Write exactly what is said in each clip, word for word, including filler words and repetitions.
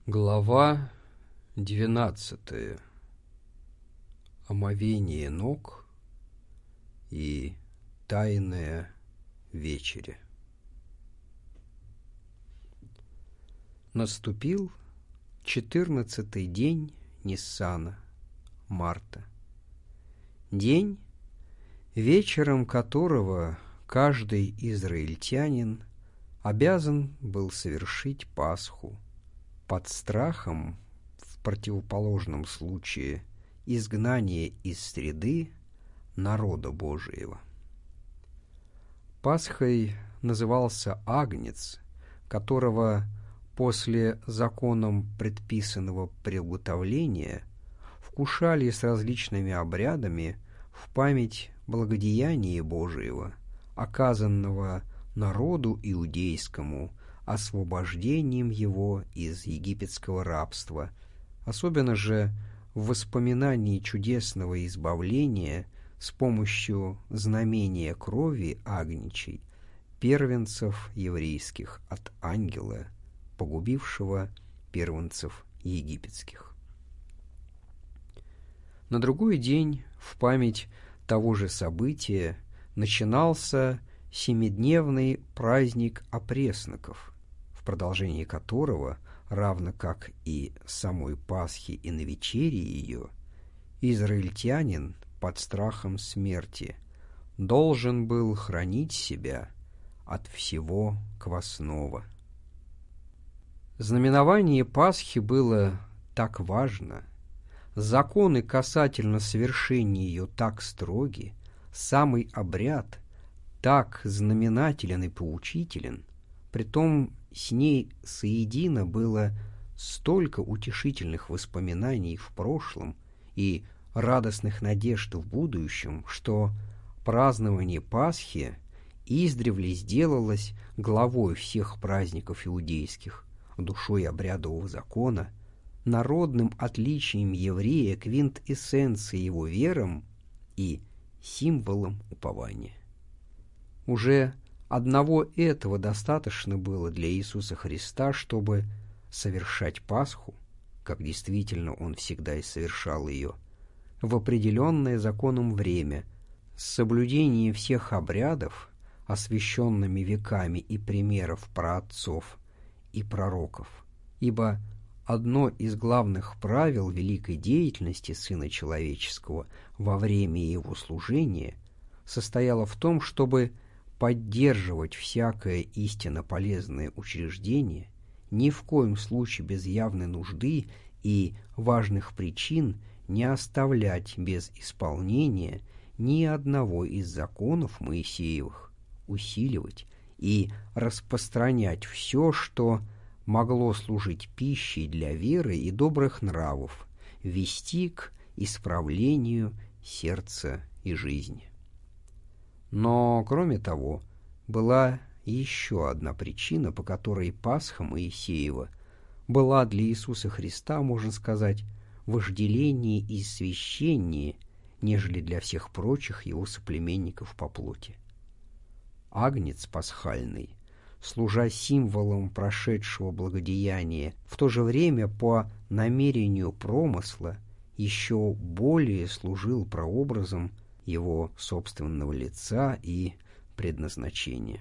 Глава двенадцатая. Омовение ног и тайная вечеря. Наступил четырнадцатый день Ниссана, марта. День, вечером которого каждый израильтянин обязан был совершить Пасху под страхом, в противоположном случае, изгнания из среды народа Божиего. Пасхой назывался агнец, которого после законом предписанного приготовления вкушали с различными обрядами в память благодеяния Божиего, оказанного народу иудейскому освобождением его из египетского рабства, особенно же в воспоминании чудесного избавления с помощью знамения крови агничей, первенцев еврейских от ангела, погубившего первенцев египетских. На другой день, в память того же события, начинался семидневный праздник опресноков, в продолжении которого, равно как и самой Пасхи и на вечере ее, израильтянин под страхом смерти должен был хранить себя от всего квасного. Знаменование Пасхи было так важно, законы касательно совершения ее так строги, самый обряд так знаменателен и поучителен, притом с ней соедино было столько утешительных воспоминаний в прошлом и радостных надежд в будущем, что празднование Пасхи издревле сделалось главой всех праздников иудейских, душой обрядового закона, народным отличием еврея, квинтэссенцией его верам и символом упования. Уже одного этого достаточно было для Иисуса Христа, чтобы совершать Пасху, как действительно Он всегда и совершал ее, в определенное законом время, с соблюдением всех обрядов, освященными веками и примеров праотцов и пророков, ибо одно из главных правил великой деятельности Сына Человеческого во время Его служения состояло в том, чтобы поддерживать всякое истинно полезное учреждение, ни в коем случае без явной нужды и важных причин не оставлять без исполнения ни одного из законов Моисеевых, усиливать и распространять все, что могло служить пищей для веры и добрых нравов, вести к исправлению сердца и жизни. Но, кроме того, была еще одна причина, по которой Пасха Моисеева была для Иисуса Христа, можно сказать, вожделение и священнее, нежели для всех прочих его соплеменников по плоти. Агнец пасхальный, служа символом прошедшего благодеяния, в то же время по намерению промысла еще более служил прообразом его собственного лица и предназначения.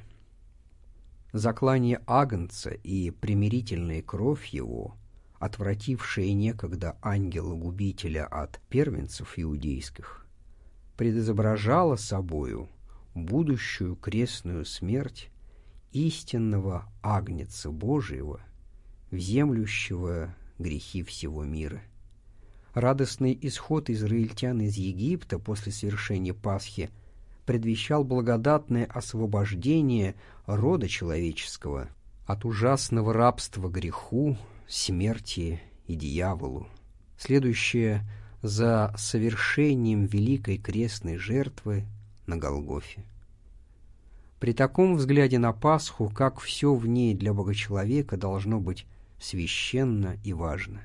Заклание агнца и примирительная кровь его, отвратившая некогда ангела-губителя от первенцев иудейских, предизображало собою будущую крестную смерть истинного агнца Божьего, вземлющего грехи всего мира. Радостный исход израильтян из Египта после совершения Пасхи предвещал благодатное освобождение рода человеческого от ужасного рабства греху, смерти и дьяволу, следующее за совершением великой крестной жертвы на Голгофе. При таком взгляде на Пасху, как все в ней для богочеловека должно быть священно и важно.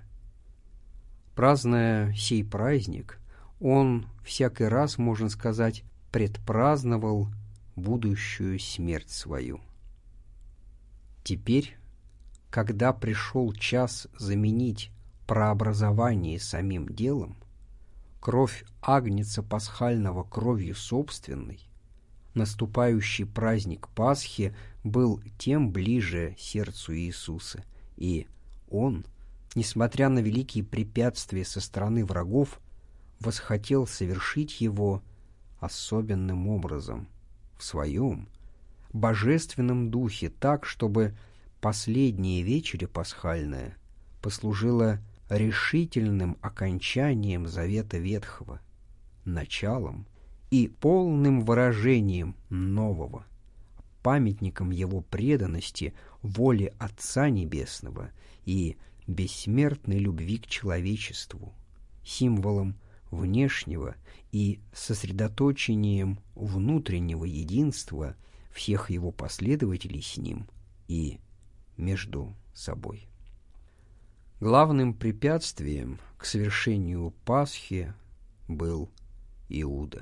Праздная сей праздник, он всякий раз, можно сказать, предпраздновал будущую смерть свою. Теперь когда пришел час заменить прообразование самим делом, кровь агнца пасхального кровью собственной, наступающий праздник Пасхи был тем ближе сердцу Иисуса, и Он, несмотря на великие препятствия со стороны врагов, восхотел совершить его особенным образом, в своем божественном духе, так, чтобы последняя вечеря пасхальная послужила решительным окончанием завета ветхого, началом и полным выражением нового, памятником его преданности воле Отца Небесного и бессмертной любви к человечеству, символом внешнего и сосредоточением внутреннего единства всех его последователей с ним и между собой. Главным препятствием к совершению Пасхи был Иуда.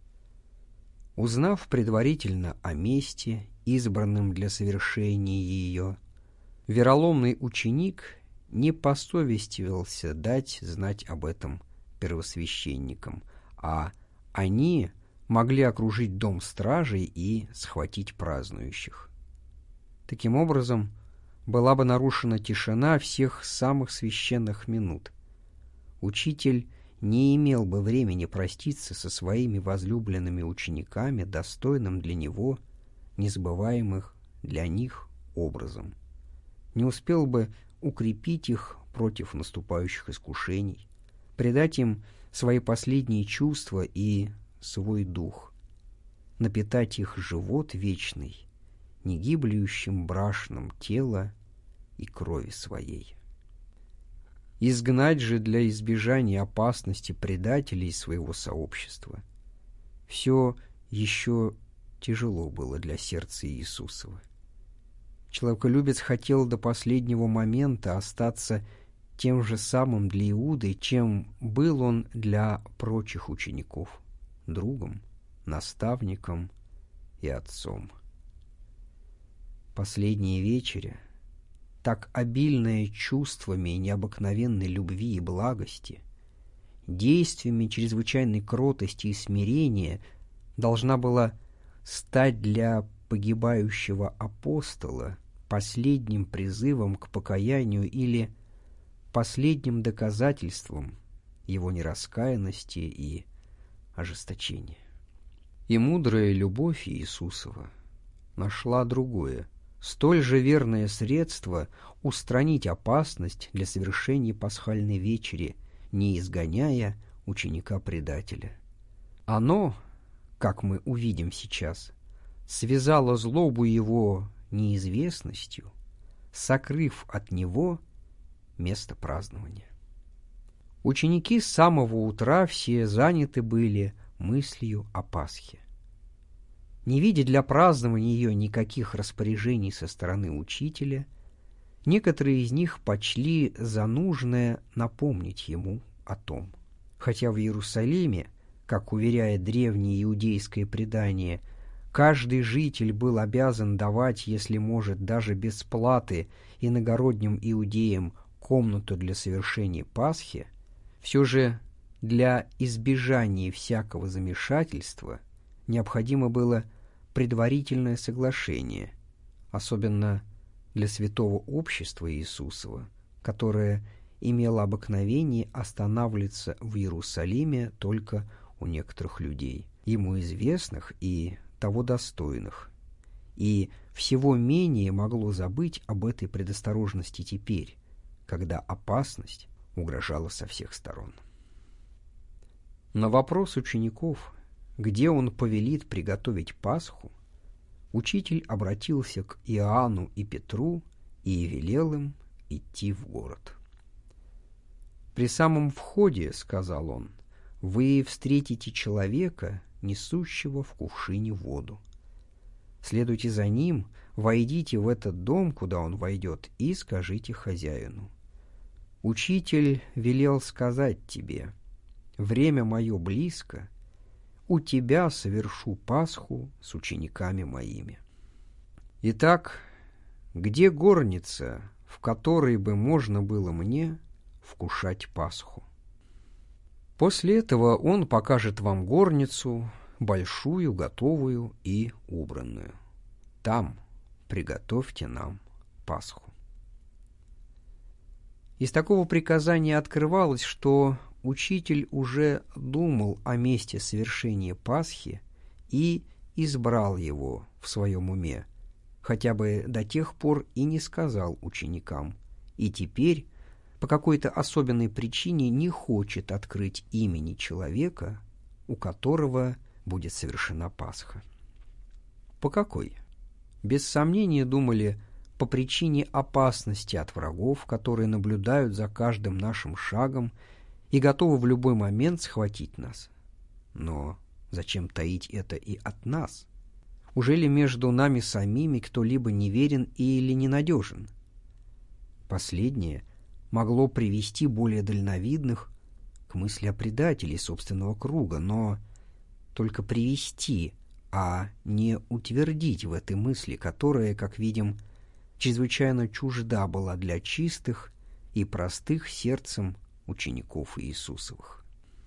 Узнав предварительно о месте, избранном для совершения ее, вероломный ученик не посовестивался дать знать об этом первосвященникам, а они могли окружить дом стражей и схватить празднующих. Таким образом, была бы нарушена тишина всех самых священных минут. Учитель не имел бы времени проститься со своими возлюбленными учениками, достойным для него, незабываемых для них образом. Не успел бы укрепить их против наступающих искушений, придать им свои последние чувства и свой дух, напитать их живот вечный, негиблющим брашном тела и крови своей. Изгнать же для избежания опасности предателей своего сообщества все еще тяжело было для сердца Иисусова. Человеколюбец хотел до последнего момента остаться тем же самым для Иуды, чем был он для прочих учеников, другом, наставником и отцом. Последняя вечеря, так обильная чувствами необыкновенной любви и благости, действиями чрезвычайной кротости и смирения, должна была стать для погибающего апостола последним призывом к покаянию или последним доказательством его нераскаянности и ожесточения. И мудрая любовь Иисусова нашла другое, столь же верное средство устранить опасность для совершения пасхальной вечери, не изгоняя ученика-предателя. Оно, как мы увидим сейчас, связало злобу его неизвестностью, сокрыв от него место празднования. Ученики с самого утра все заняты были мыслью о Пасхе. Не видя для празднования ее никаких распоряжений со стороны учителя, некоторые из них почли за нужное напомнить ему о том. Хотя в Иерусалиме, как уверяет древнее иудейское предание, каждый житель был обязан давать, если может, даже без платы иногородним иудеям комнату для совершения Пасхи, все же для избежания всякого замешательства необходимо было предварительное соглашение, особенно для святого общества Иисусова, которое имело обыкновение останавливаться в Иерусалиме только у некоторых людей, ему известных и того достойных, и всего менее могло забыть об этой предосторожности теперь, когда опасность угрожала со всех сторон. На вопрос учеников, где он повелит приготовить Пасху, учитель обратился к Иоанну и Петру и велел им идти в город. «При самом входе, — сказал он, — вы встретите человека, несущего в кувшине воду. Следуйте за ним, войдите в этот дом, куда он войдет, и скажите хозяину: Учитель велел сказать тебе: время мое близко, у тебя совершу Пасху с учениками моими». Итак, где горница, в которой бы можно было мне вкушать Пасху. После этого он покажет вам горницу, большую, готовую и убранную. Там приготовьте нам Пасху. Из такого приказания открывалось, что учитель уже думал о месте совершения Пасхи и избрал его в своем уме, хотя бы до тех пор и не сказал ученикам, и теперь по какой-то особенной причине не хочет открыть имени человека, у которого будет совершена Пасха. По какой? Без сомнения, думали, по причине опасности от врагов, которые наблюдают за каждым нашим шагом и готовы в любой момент схватить нас. Но зачем таить это и от нас? Ужели между нами самими кто-либо неверен или ненадежен? Последнее могло привести более дальновидных к мысли о предателе собственного круга, но только привести, а не утвердить в этой мысли, которая, как видим, чрезвычайно чужда была для чистых и простых сердцем учеников Иисусовых.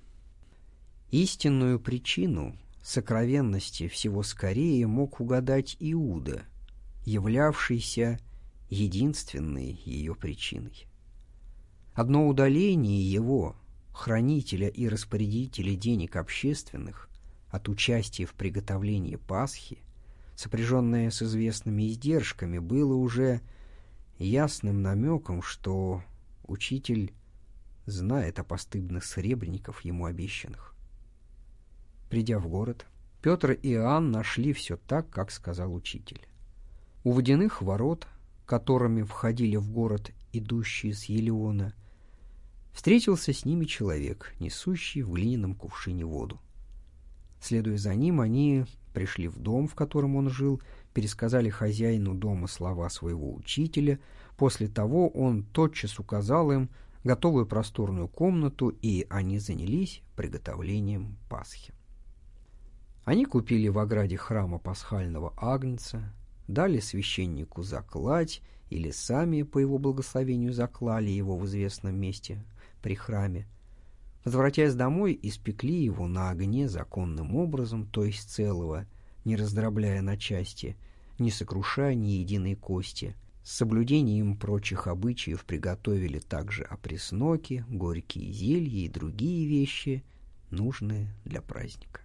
Истинную причину сокровенности всего скорее мог угадать Иуда, являвшийся единственной ее причиной. Одно удаление его, хранителя и распорядителя денег общественных, от участия в приготовлении Пасхи, сопряженное с известными издержками, было уже ясным намеком, что учитель знает о постыдных сребреников ему обещанных. Придя в город, Петр и Иоанн нашли все так, как сказал учитель. У водяных ворот, которыми входили в город идущие с Елеона, встретился с ними человек, несущий в глиняном кувшине воду. Следуя за ним, они пришли в дом, в котором он жил, пересказали хозяину дома слова своего учителя. После того он тотчас указал им готовую просторную комнату, и они занялись приготовлением Пасхи. Они купили в ограде храма пасхального агнца, дали священнику заклать, или сами по его благословению заклали его в известном месте при храме. Возвратясь домой, испекли его на огне законным образом, то есть целого, не раздробляя на части, не сокрушая ни единой кости. С соблюдением прочих обычаев приготовили также опресноки, горькие зелья и другие вещи, нужные для праздника.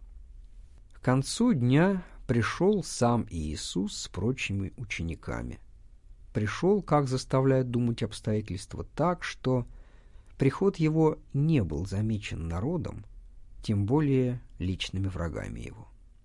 К концу дня пришел сам Иисус с прочими учениками. Пришел, как заставляют думать обстоятельства, так, что приход его не был замечен народом, тем более личными врагами его.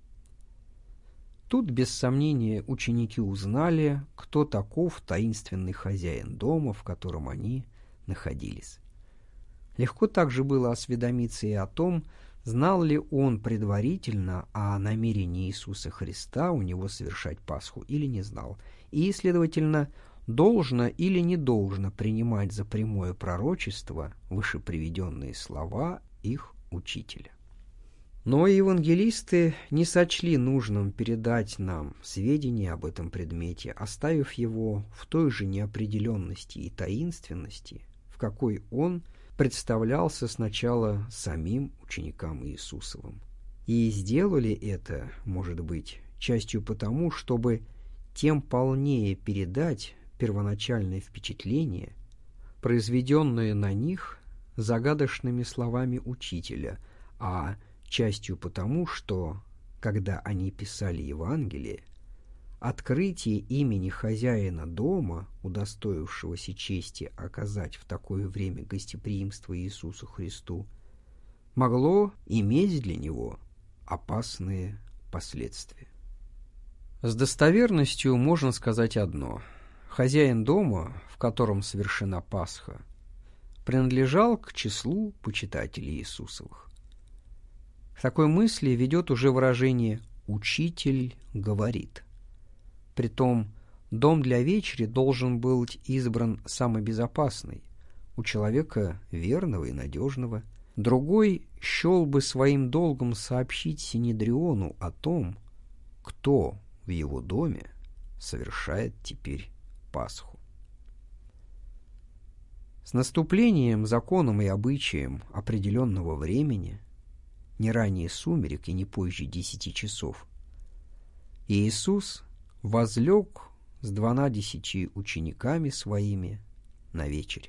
Тут, без сомнения, ученики узнали, кто таков таинственный хозяин дома, в котором они находились. Легко также было осведомиться и о том, знал ли он предварительно о намерении Иисуса Христа у него совершать Пасху или не знал, и, следовательно, должно или не должно принимать за прямое пророчество вышеприведенные слова их учителя. Но евангелисты не сочли нужным передать нам сведения об этом предмете, оставив его в той же неопределенности и таинственности, в какой он представлялся сначала самим ученикам Иисусовым. И сделали это, может быть, частью потому, чтобы тем полнее передать первоначальное впечатление, произведенное на них загадочными словами учителя, а частью потому, что, когда они писали Евангелие, открытие имени хозяина дома, удостоившегося чести оказать в такое время гостеприимство Иисусу Христу, могло иметь для него опасные последствия. С достоверностью можно сказать одно. Хозяин дома, в котором совершена Пасха, принадлежал к числу почитателей Иисусовых. К такой мысли ведет уже выражение «учитель говорит». Притом, дом для вечери должен быть избран самый безопасный, у человека верного и надежного. Другой счел бы своим долгом сообщить Синедриону о том, кто в его доме совершает теперь Пасху. С наступлением, законом и обычаем определенного времени, не ранее сумерек и не позже десяти часов, Иисус возлег с дванадесятью учениками своими на вечере.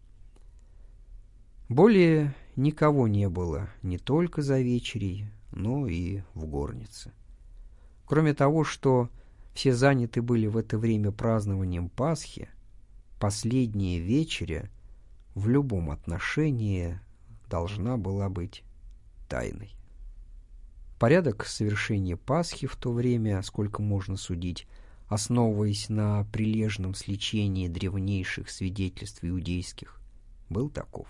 Более никого не было не только за вечерей, но и в горнице. Кроме того, что все заняты были в это время празднованием Пасхи, последняя вечеря в любом отношении должна была быть тайной. Порядок совершения Пасхи в то время, сколько можно судить, основываясь на прилежном сличении древнейших свидетельств иудейских, был таков.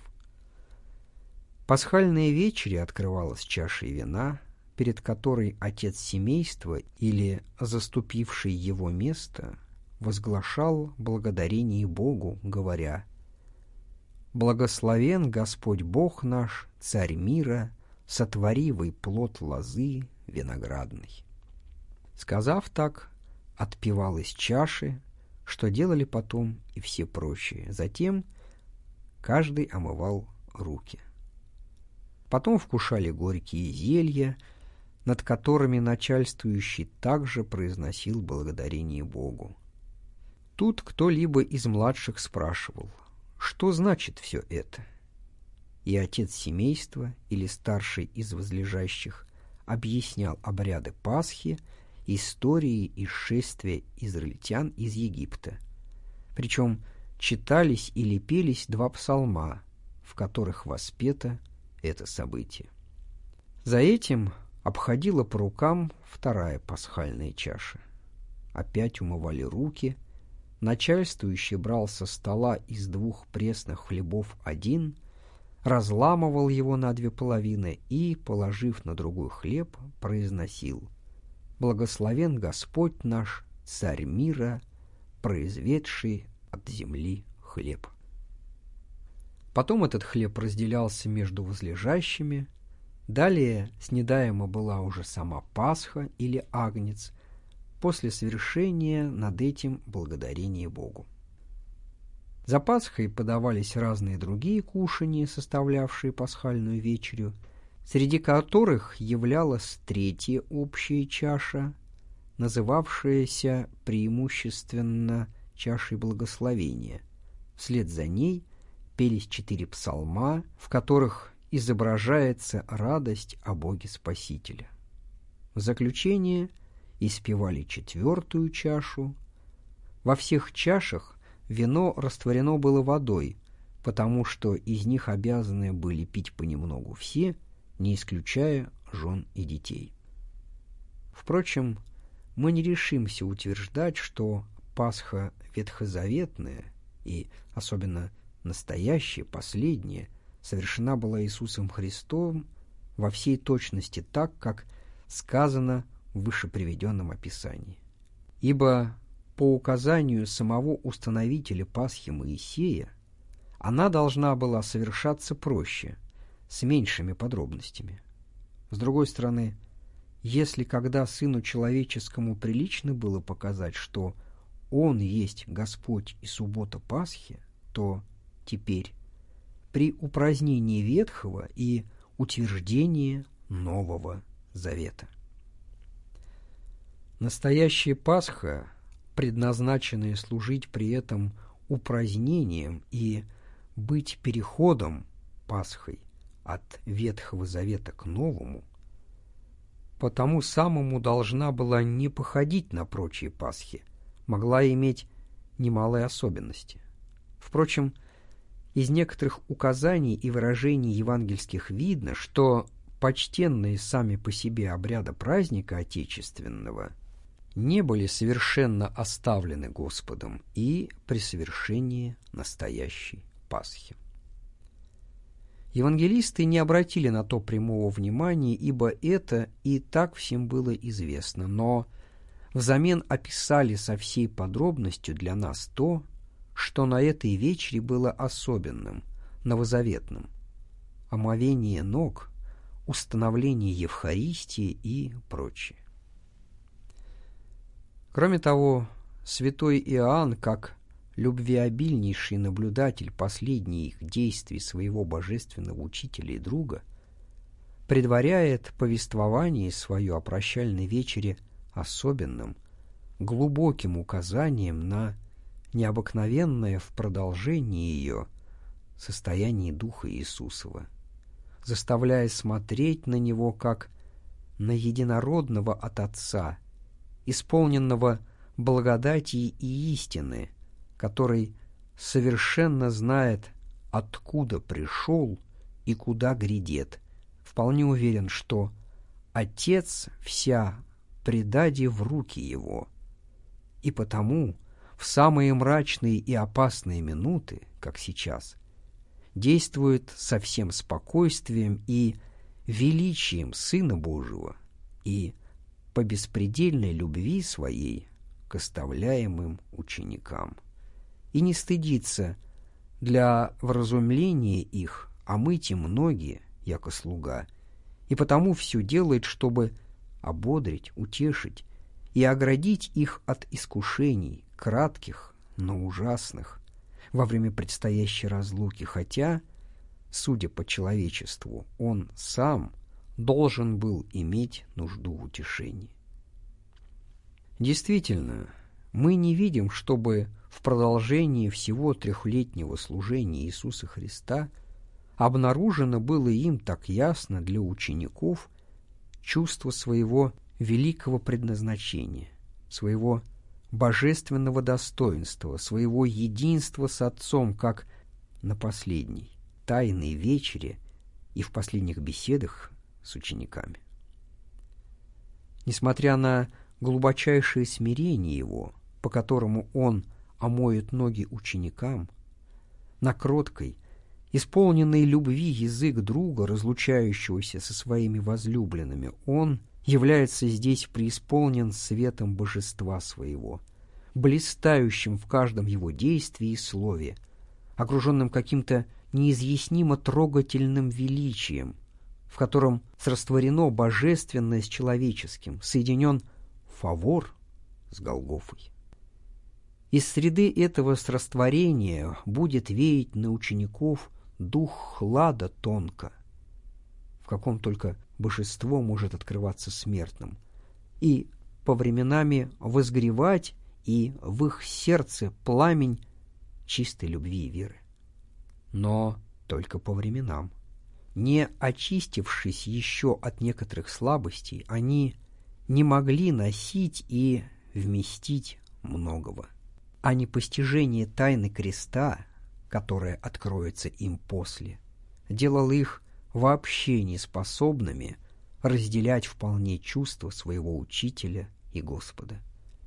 Пасхальная вечеря открывалась чашей вина, перед которой отец семейства или заступивший его место возглашал благодарение Богу, говоря: «Благословен Господь Бог наш, Царь мира, сотворивый плод лозы виноградной». Сказав так, отпивал из чаши, что делали потом и все прочие. Затем каждый омывал руки. Потом вкушали горькие зелья, над которыми начальствующий также произносил благодарение Богу. Тут кто-либо из младших спрашивал, что значит все это? И отец семейства или старший из возлежащих объяснял обряды Пасхи, истории исшествия израильтян из Египта. Причем читались или пелись два псалма, в которых воспето это событие. За этим обходила по рукам вторая пасхальная чаша. Опять умывали руки, начальствующий брал со стола из двух пресных хлебов один, разламывал его на две половины и, положив на другой хлеб, произносил: «Благословен Господь наш, Царь мира, произведший от земли хлеб». Потом этот хлеб разделялся между возлежащими. Далее снедаема была уже сама Пасха или агнец, после совершения над этим благодарения Богу. За Пасхой подавались разные другие кушанья, составлявшие пасхальную вечерю, среди которых являлась третья общая чаша, называвшаяся преимущественно чашей благословения. Вслед за ней пелись четыре псалма, в которых изображается радость о Боге Спасителя. В заключение испевали четвертую чашу. Во всех чашах вино растворено было водой, потому что из них обязаны были пить понемногу все, не исключая жен и детей. Впрочем, мы не решимся утверждать, что Пасха ветхозаветная и особенно настоящая, последняя, совершена была Иисусом Христом во всей точности так, как сказано в вышеприведенном описании. Ибо по указанию самого установителя Пасхи Моисея она должна была совершаться проще, с меньшими подробностями. С другой стороны, если когда Сыну Человеческому прилично было показать, что Он есть Господь и суббота Пасхи, то теперь при упразднении Ветхого и утверждении Нового Завета. Настоящая Пасха, предназначенная служить при этом упразднением и быть переходом Пасхой от Ветхого Завета к Новому, потому самому должна была не походить на прочие Пасхи, могла иметь немалые особенности. Впрочем, из некоторых указаний и выражений евангельских видно, что почтенные сами по себе обряды праздника Отечественного не были совершенно оставлены Господом и при совершении настоящей Пасхи. Евангелисты не обратили на то прямого внимания, ибо это и так всем было известно, но взамен описали со всей подробностью для нас то, что на этой вечере было особенным, новозаветным: омовение ног, установление Евхаристии и прочее. Кроме того, святой Иоанн, как любвеобильнейший наблюдатель последних действий своего божественного учителя и друга, предваряет повествование свое о прощальной вечере особенным, глубоким указанием на необыкновенное в продолжении ее состояние Духа Иисусова, заставляя смотреть на Него как на единородного от Отца, исполненного благодати и истины, который совершенно знает, откуда пришел и куда грядет, вполне уверен, что Отец вся предаде в руки Его, и потому в самые мрачные и опасные минуты, как сейчас, действует со всем спокойствием и величием Сына Божьего и по беспредельной любви своей к оставляемым ученикам, и не стыдится для вразумления их омыть им ноги, яко слуга, и потому все делает, чтобы ободрить, утешить и оградить их от искушений, кратких, но ужасных, во время предстоящей разлуки, хотя, судя по человечеству, он сам должен был иметь нужду в утешении. Действительно, мы не видим, чтобы в продолжении всего трехлетнего служения Иисуса Христа обнаружено было им так ясно для учеников чувство своего великого предназначения, своего божественного достоинства, своего единства с Отцом, как на последней тайной вечере и в последних беседах с учениками. Несмотря на глубочайшее смирение Его, по которому Он омоет ноги ученикам, на кроткой, исполненной любви язык друга, разлучающегося со своими возлюбленными, Он является здесь преисполнен светом божества своего, блистающим в каждом его действии и слове, окруженным каким-то неизъяснимо трогательным величием, в котором срастворено божественное с человеческим, соединен фавор с Голгофой. Из среды этого срастворения будет веять на учеников дух хлада тонко, в каком только божество может открываться смертным, и по временами возгревать и в их сердце пламень чистой любви и веры. Но только по временам. Не очистившись еще от некоторых слабостей, они не могли носить и вместить многого. А непостижение тайны креста, которая откроется им после, делало их вообще неспособными разделять вполне чувства своего Учителя и Господа.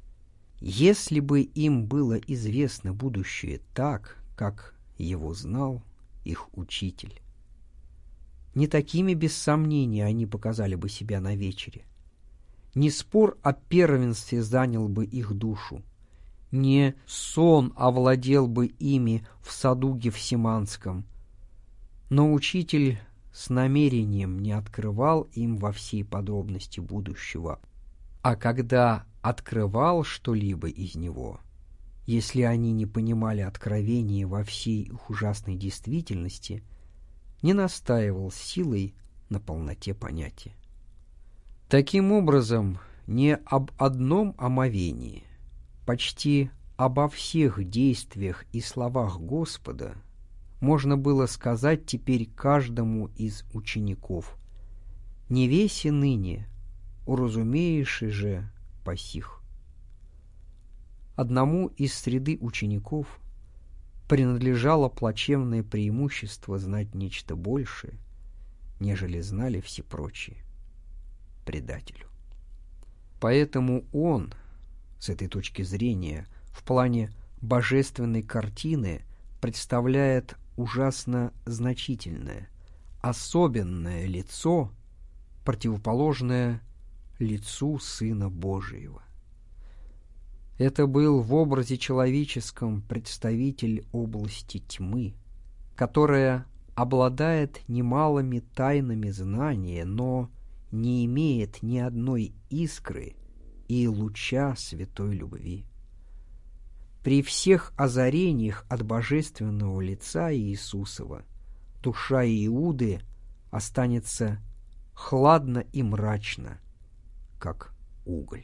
Если бы им было известно будущее так, как его знал их Учитель, не такими без сомнения они показали бы себя на вечере. Не спор о первенстве занял бы их душу, не сон овладел бы ими в саду Гефсиманском, но Учитель с намерением не открывал им во всей подробности будущего, а когда открывал что-либо из него, если они не понимали откровения во всей их ужасной действительности, не настаивал силой на полноте понятия. Таким образом, не об одном омовении, почти обо всех действиях и словах Господа можно было сказать теперь каждому из учеников: «Не веси ныне, уразумеешь же посих». Одному из среды учеников принадлежало плачевное преимущество знать нечто большее, нежели знали все прочие, предателю. Поэтому он, с этой точки зрения, в плане божественной картины представляет ужасно значительное, особенное лицо, противоположное лицу Сына Божьего. Это был в образе человеческом представитель области тьмы, которая обладает немалыми тайнами знания, но не имеет ни одной искры и луча святой любви. при всех озарениях от божественного лица Иисусова душа Иуды останется хладно и мрачно, как уголь.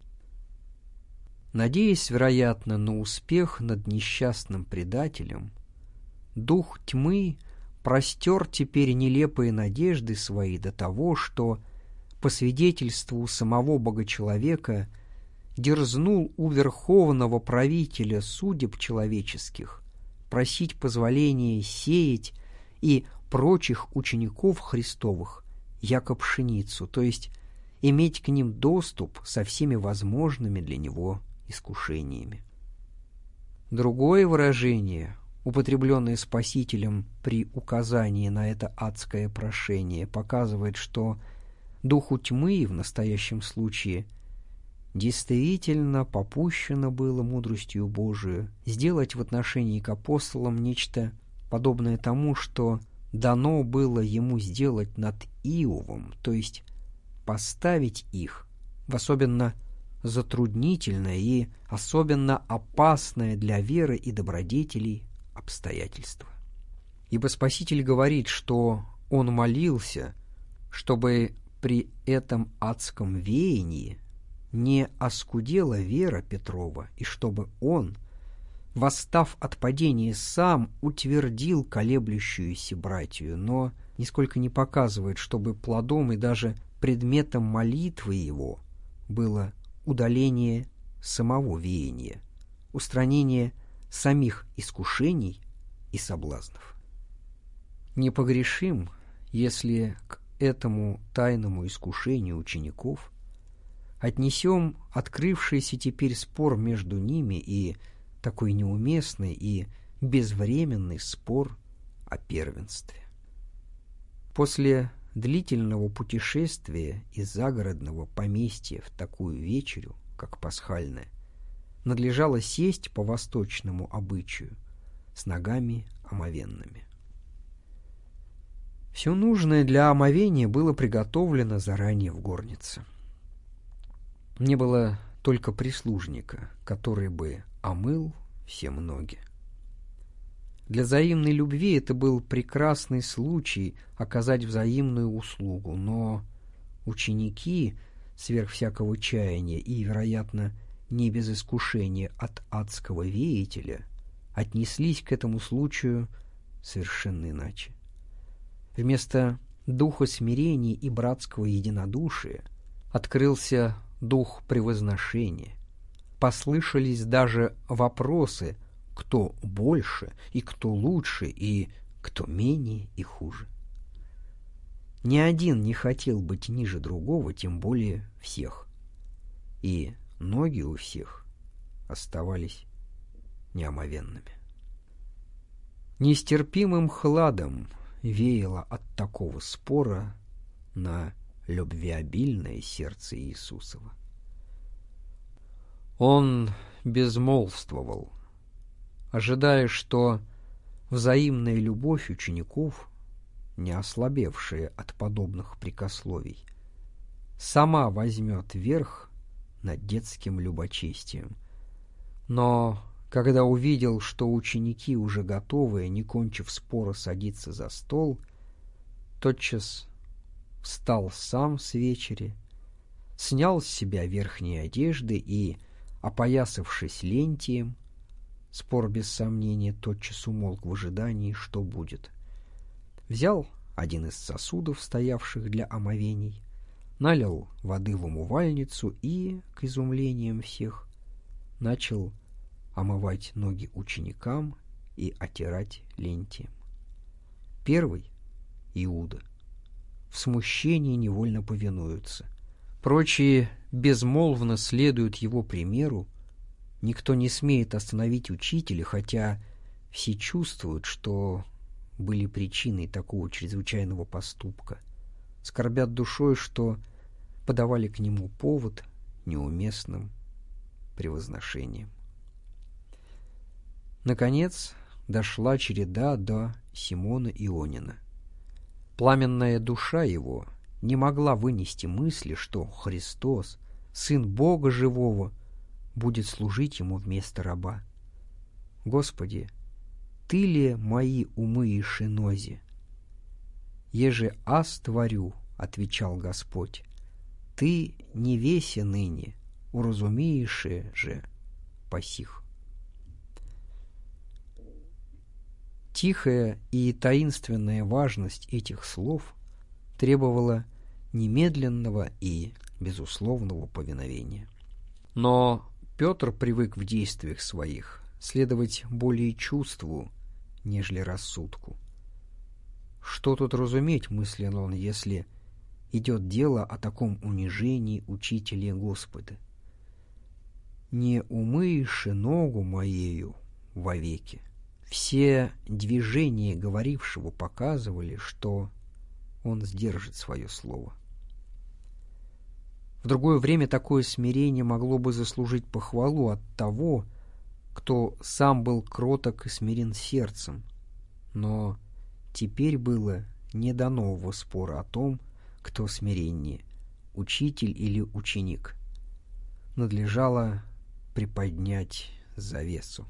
Надеясь, вероятно, на успех над несчастным предателем, дух тьмы простер теперь нелепые надежды свои до того, что, по свидетельству самого Богочеловека, дерзнул у верховного правителя судеб человеческих просить позволения сеять и прочих учеников Христовых яко пшеницу, то есть иметь к ним доступ со всеми возможными для него искушениями. Другое выражение, употребленное Спасителем при указании на это адское прошение, показывает, что духу тьмы в настоящем случае действительно попущено было мудростью Божию сделать в отношении к апостолам нечто подобное тому, что дано было ему сделать над Иовом, то есть поставить их в особенно затруднительное и особенно опасное для веры и добродетелей обстоятельство. Ибо Спаситель говорит, что он молился, чтобы при этом адском веянии не оскудела вера Петрова, и чтобы он, восстав от падения, сам утвердил колеблющуюся братью, но нисколько не показывает, чтобы плодом и даже предметом молитвы его было удаление самого веяния, устранение самих искушений и соблазнов. Непогрешим, если к этому тайному искушению учеников отнесем открывшийся теперь спор между ними и такой неуместный и безвременный спор о первенстве. После длительного путешествия из загородного поместья в такую вечерю, как пасхальная, надлежало сесть по восточному обычаю с ногами омовенными. Все нужное для омовения было приготовлено заранее в горнице. Не было только прислужника, который бы омыл все ноги. Для взаимной любви это был прекрасный случай оказать взаимную услугу, но ученики, сверх всякого чаяния и, вероятно, не без искушения от адского веятеля, отнеслись к этому случаю совершенно иначе. Вместо духа смирения и братского единодушия открылся дух превозношения. Послышались даже вопросы, кто больше и кто лучше, и кто менее и хуже. Ни один не хотел быть ниже другого, тем более всех. И ноги у всех оставались неомовенными. Нестерпимым хладом веяло от такого спора на любвеобильное сердце Иисусова. Он безмолвствовал, ожидая, что взаимная любовь учеников, не ослабевшая от подобных прикословий, сама возьмет верх над детским любочестием. Но когда увидел, что ученики уже готовы, не кончив спора, садиться за стол, тотчас встал сам с вечери, снял с себя верхние одежды и, опоясавшись лентием, спор без сомнения тотчас умолк в ожидании, что будет. Взял один из сосудов, стоявших для омовений, налил воды в умывальницу и, к изумлениям всех, начал омывать ноги ученикам и отирать лентием. Первый, Иуда, в смущении невольно повинуются. Прочие безмолвно следуют его примеру. Никто не смеет остановить учителя, хотя все чувствуют, что были причиной такого чрезвычайного поступка. Скорбят душой, что подавали к нему повод неуместным превозношением. Наконец дошла череда до Симона Ионина. Пламенная душа его не могла вынести мысли, что Христос, Сын Бога Живого, будет служить ему вместо раба. Господи, Ты ли мои умыешь и нози? Еже аз творю, — отвечал Господь, — Ты не веси ныне, уразумееше же посих. Тихая и таинственная важность этих слов требовала немедленного и безусловного повиновения. Но Петр привык в действиях своих следовать более чувству, нежели рассудку. Что тут разуметь, мыслил он, если идет дело о таком унижении учителя Господа? Не умыешь ногу моею вовеки. Все движения говорившего показывали, что он сдержит свое слово. В другое время такое смирение могло бы заслужить похвалу от того, кто сам был кроток и смирен сердцем, но теперь было не до нового спора о том, кто смиреннее, учитель или ученик. Надлежало приподнять завесу.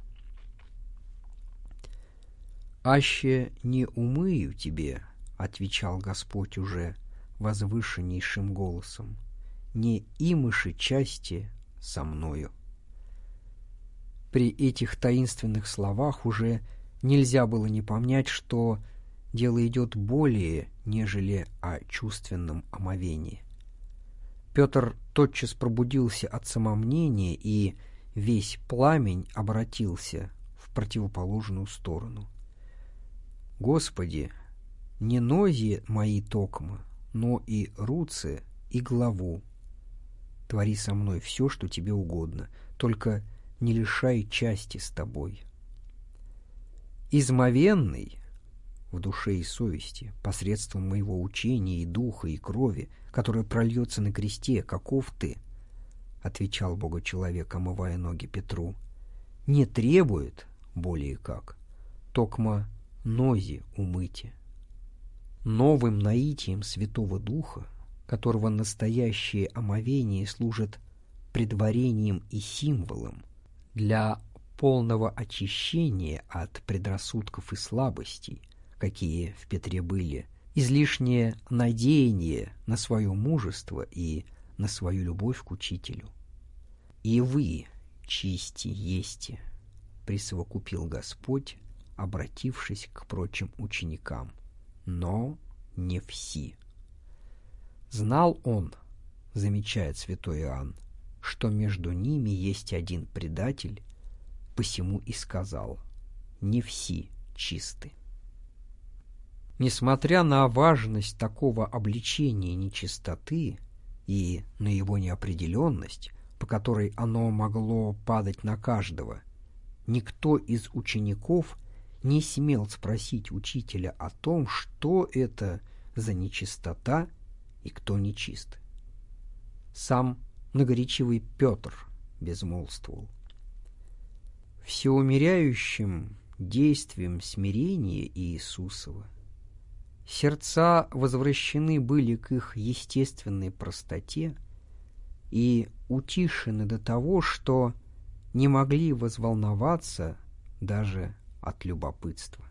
«Аще не умыю тебе, — отвечал Господь уже возвышеннейшим голосом, — не имыши части со мною». При этих таинственных словах уже нельзя было не помнять, что дело идет более, нежели о чувственном омовении. Петр тотчас пробудился от самомнения, и весь пламень обратился в противоположную сторону. «Господи, не нози мои токмо, но и руцы, и главу. Твори со мной все, что тебе угодно, только не лишай части с тобой». Измовенный в душе и совести, посредством моего учения и духа, и крови, которая прольется на кресте, каков ты, — отвечал Богочеловек, омывая ноги Петру, — не требует более как, токмо нози умыте. Новым наитием Святого Духа, которого настоящее омовение служит предварением и символом для полного очищения от предрассудков и слабостей, какие в Петре были, излишнее надеяние на свое мужество и на свою любовь к учителю. «И вы чисти есте», — присовокупил Господь, обратившись к прочим ученикам, — «но не все». Знал он, замечает святой Иоанн, что между ними есть один предатель, посему и сказал: «Не все чисты». Несмотря на важность такого обличения нечистоты и на его неопределенность, по которой оно могло падать на каждого, никто из учеников не смел спросить учителя о том, что это за нечистота и кто нечист. Сам многоречивый Петр безмолвствовал. Всеумеряющим действием смирения Иисусова сердца возвращены были к их естественной простоте и утишены до того, что не могли возволноваться даже от любопытства.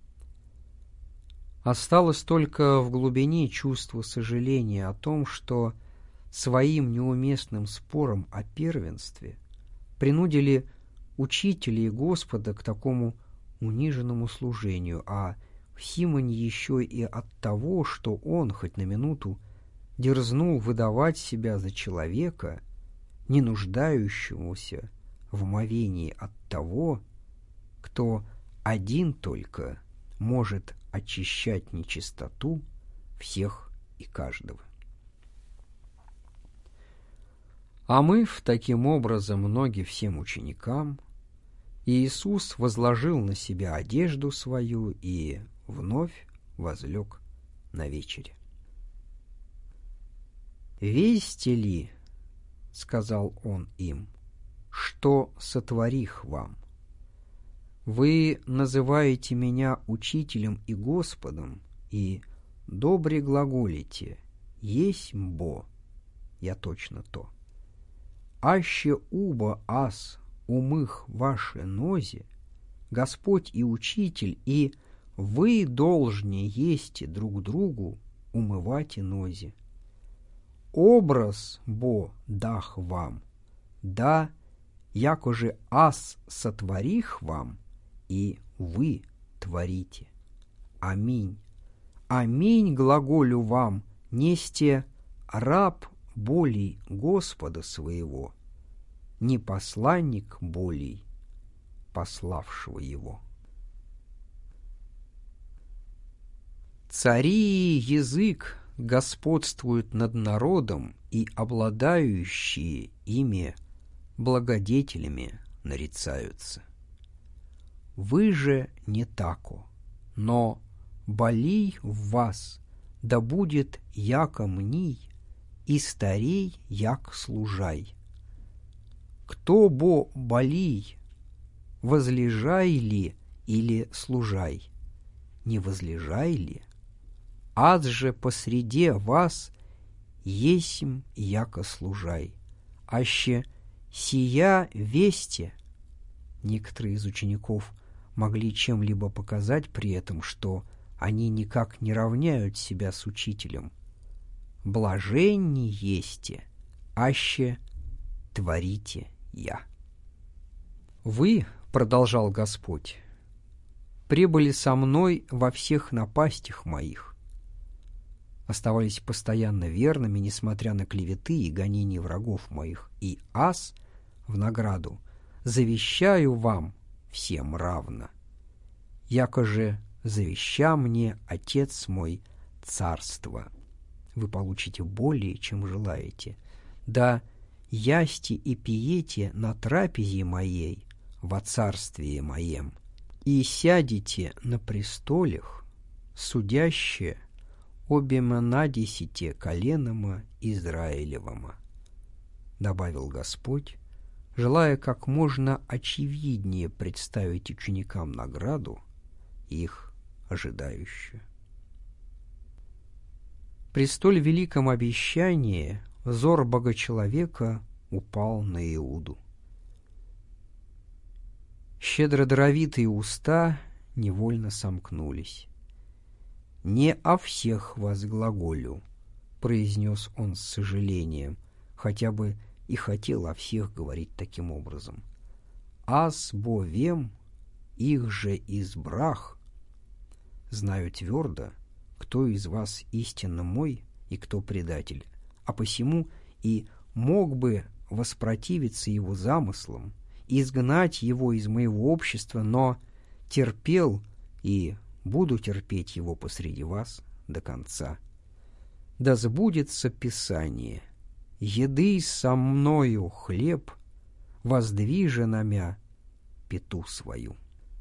Осталось только в глубине чувство сожаления о том, что своим неуместным спором о первенстве принудили учителя и Господа к такому униженному служению, а в Симоне еще и от того, что он хоть на минуту дерзнул выдавать себя за человека, не нуждающегося в омовении от того, кто один только может очищать нечистоту всех и каждого. Омыв таким образом ноги всем ученикам, Иисус возложил на себя одежду свою и вновь возлег на вечере. «Весте ли, — сказал он им, — что сотворих вам? Вы называете меня учителем и Господом, и добре глаголите: есмь бо, я точно то. Аще уба аз умых ваши нози, Господь и Учитель, и вы должны есть друг другу, умывать и нози. Образ бо дах вам, да, якоже аз сотворих вам, и вы творите. Аминь. Аминь глаголю вам, несте раб болей Господа своего, не посланник болей пославшего его. Цари язык господствуют над народом, и обладающие ими благодетелями нарицаются. Вы же не тако, но болей в вас, да будет яко мний, и старей як служай. Кто бо болей, возлежай ли или служай? Не возлежай ли? Аз же посреде вас есмь яко служай. Аще сия весте. Некоторые из учеников могли чем-либо показать при этом, что они никак не равняют себя с учителем. Блаженни есте, аще творите я. Вы, продолжал Господь, прибыли со мной во всех напастях моих, оставались постоянно верными, несмотря на клеветы и гонения врагов моих, и аз в награду завещаю вам всем равно, яко же завеща мне Отец мой царство. Вы получите более, чем желаете. Да ясте и пиете на трапезе моей во царстве моем, и сядете на престолях, судящие обема на десяти коленома Израилевома, добавил Господь, желая как можно очевиднее представить ученикам награду, их ожидающую. При столь великом обещании взор Богочеловека упал на Иуду. Щедро даровитые уста невольно сомкнулись. «Не о всех вас глаголю», — произнес он с сожалением, хотя бы и хотел о всех говорить таким образом. «Аз бо вем, их же избрах, знаю твердо, кто из вас истинно мой и кто предатель, а посему и мог бы воспротивиться его замыслам, изгнать его из моего общества, но терпел и буду терпеть его посреди вас до конца. Да сбудется Писание, еды со мною хлеб, воздвижа намя пету свою.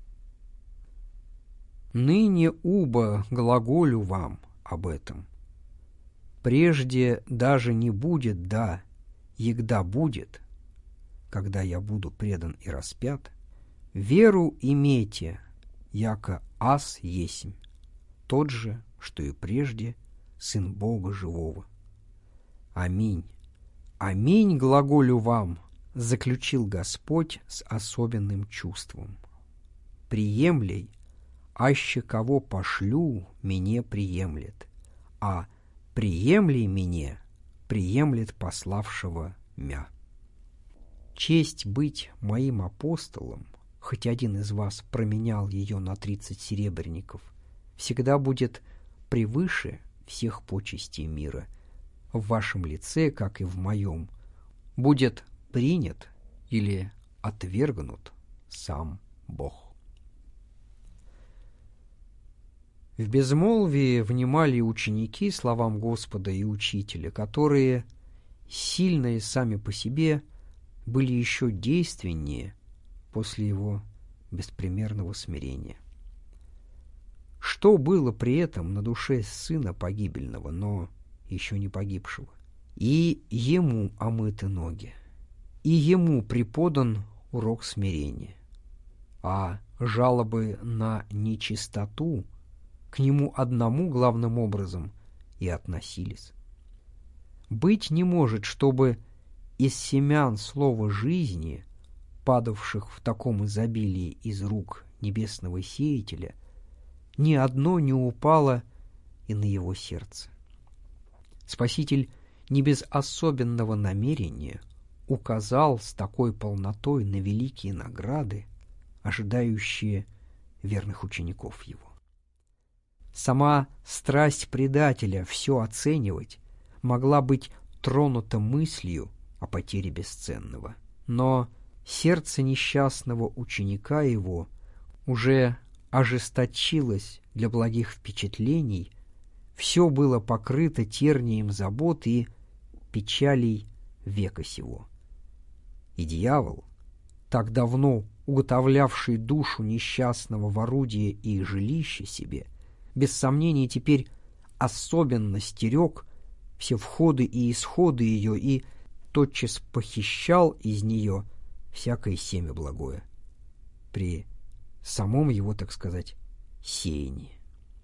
Ныне уба глаголю вам об этом. Прежде даже не будет «да», егда будет, когда я буду предан и распят, веру имейте, яко аз есмь, тот же, что и прежде, Сын Бога Живого. Аминь. Аминь глаголю вам, заключил Господь с особенным чувством. Приемлей, аще кого пошлю, мне приемлет, а приемлей мне приемлет пославшего мя. Честь быть моим апостолом, хоть один из вас променял ее на тридцать серебряников, всегда будет превыше всех почестей мира. В вашем лице, как и в моем, будет принят или отвергнут сам Бог. В безмолвии внимали ученики словам Господа и Учителя, которые, сильные сами по себе, были еще действеннее после его беспримерного смирения. Что было при этом на душе сына погибельного, но еще не погибшего? И ему омыты ноги, и ему преподан урок смирения, а жалобы на нечистоту к нему одному главным образом и относились. Быть не может, чтобы из семян слова жизни, падавших в таком изобилии из рук небесного сеятеля, ни одно не упало и на его сердце. Спаситель не без особенного намерения указал с такой полнотой на великие награды, ожидающие верных учеников его. Сама страсть предателя все оценивать могла быть тронута мыслью о потере бесценного, но сердце несчастного ученика его уже ожесточилось для благих впечатлений, все было покрыто тернием забот и печалей века сего. И дьявол, так давно уготовлявший душу несчастного в орудие и жилище себе, без сомнения теперь особенно стерег все входы и исходы ее и тотчас похищал из нее всякое семя благое при самом его, так сказать, сеянии.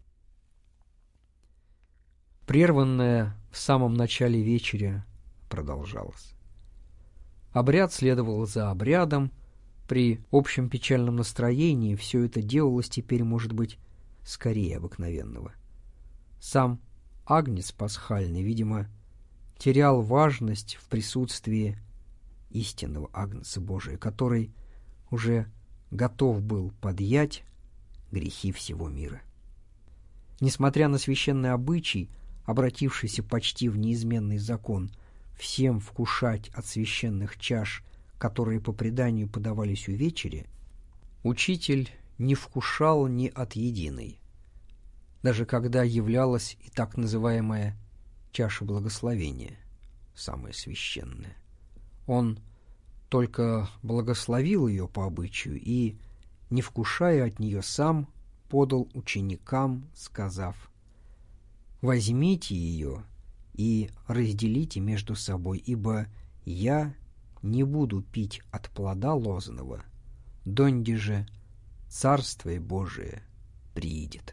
Прерванное в самом начале вечеря продолжалось. Обряд следовал за обрядом. При общем печальном настроении все это делалось теперь, может быть, скорее обыкновенного. Сам агнец пасхальный, видимо, терял важность в присутствии истинного агнца Божия, который уже готов был подъять грехи всего мира. Несмотря на священный обычай, обратившийся почти в неизменный закон, всем вкушать от священных чаш, которые по преданию подавались у вечери, учитель не вкушал ни от единой, даже когда являлась и так называемая чаша благословения, самая священная. Он только благословил ее по обычаю и, не вкушая от нее сам, подал ученикам, сказав: «Возьмите ее и разделите между собой, ибо я не буду пить от плода лозаного, донде же Царствие Божие приидет».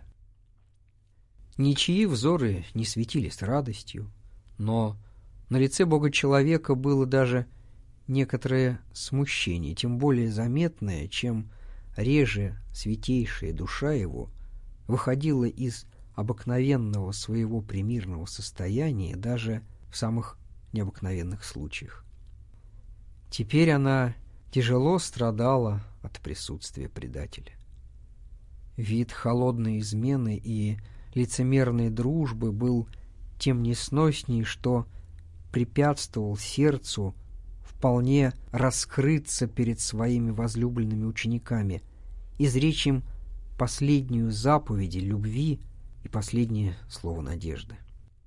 Ничьи взоры не светились радостью, но на лице Бога-человека было даже некоторое смущение, тем более заметное, чем реже святейшая душа его выходила из обыкновенного своего примирного состояния даже в самых необыкновенных случаях. Теперь она тяжело страдала от присутствия предателя. Вид холодной измены и лицемерной дружбы был тем несносней, что препятствовал сердцу вполне раскрыться перед своими возлюбленными учениками, изречь им последнюю заповедь любви и последнее слово надежды.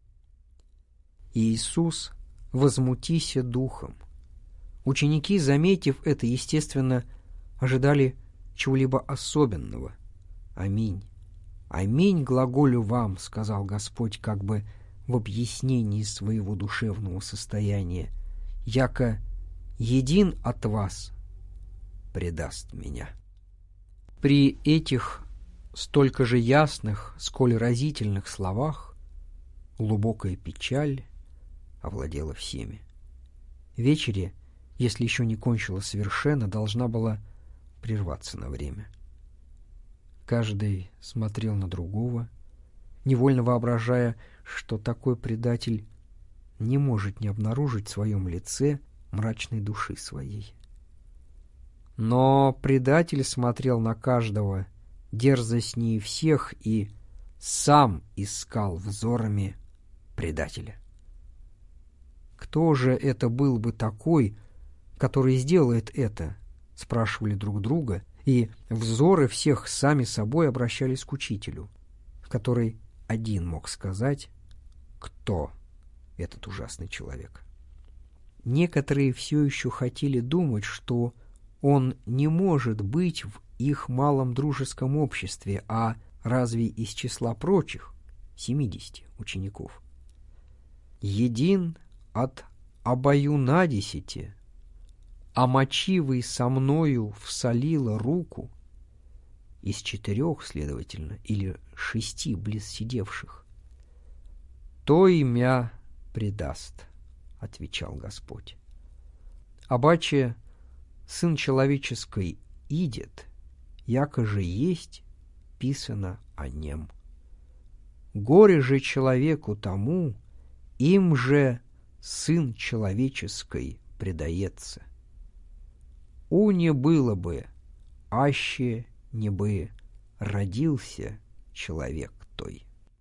Иисус, возмутися духом. Ученики, заметив это, естественно, ожидали чего-либо особенного. «Аминь, аминь глаголю вам», — сказал Господь как бы в объяснении своего душевного состояния, «яко един от вас предаст меня». При этих столько же ясных, сколь разительных словах глубокая печаль овладела всеми. Вечеря, если еще не кончилась совершенно, должна была прерваться на время. Каждый смотрел на другого, невольно воображая, что такой предатель не может не обнаружить в своем лице мрачной души своей. Но предатель смотрел на каждого дерзостнее всех и сам искал взорами предателя. «Кто же это был бы такой, который сделает это?» — спрашивали друг друга, и взоры всех сами собой обращались к учителю, который один мог сказать, кто этот ужасный человек. Некоторые все еще хотели думать, что он не может быть в их малом дружеском обществе, а разве из числа прочих семидесяти учеников. «Един от обоюнадесяти, а мочивый со мною всолила руку», из четырех, следовательно, или шести близ сидевших, «то имя предаст», — отвечал Господь. «Обаче Сын человеческий идет, яко же есть писано о нем. Горе же человеку тому, им же Сын человеческий предается. У не было бы, аще не бы родился человек той».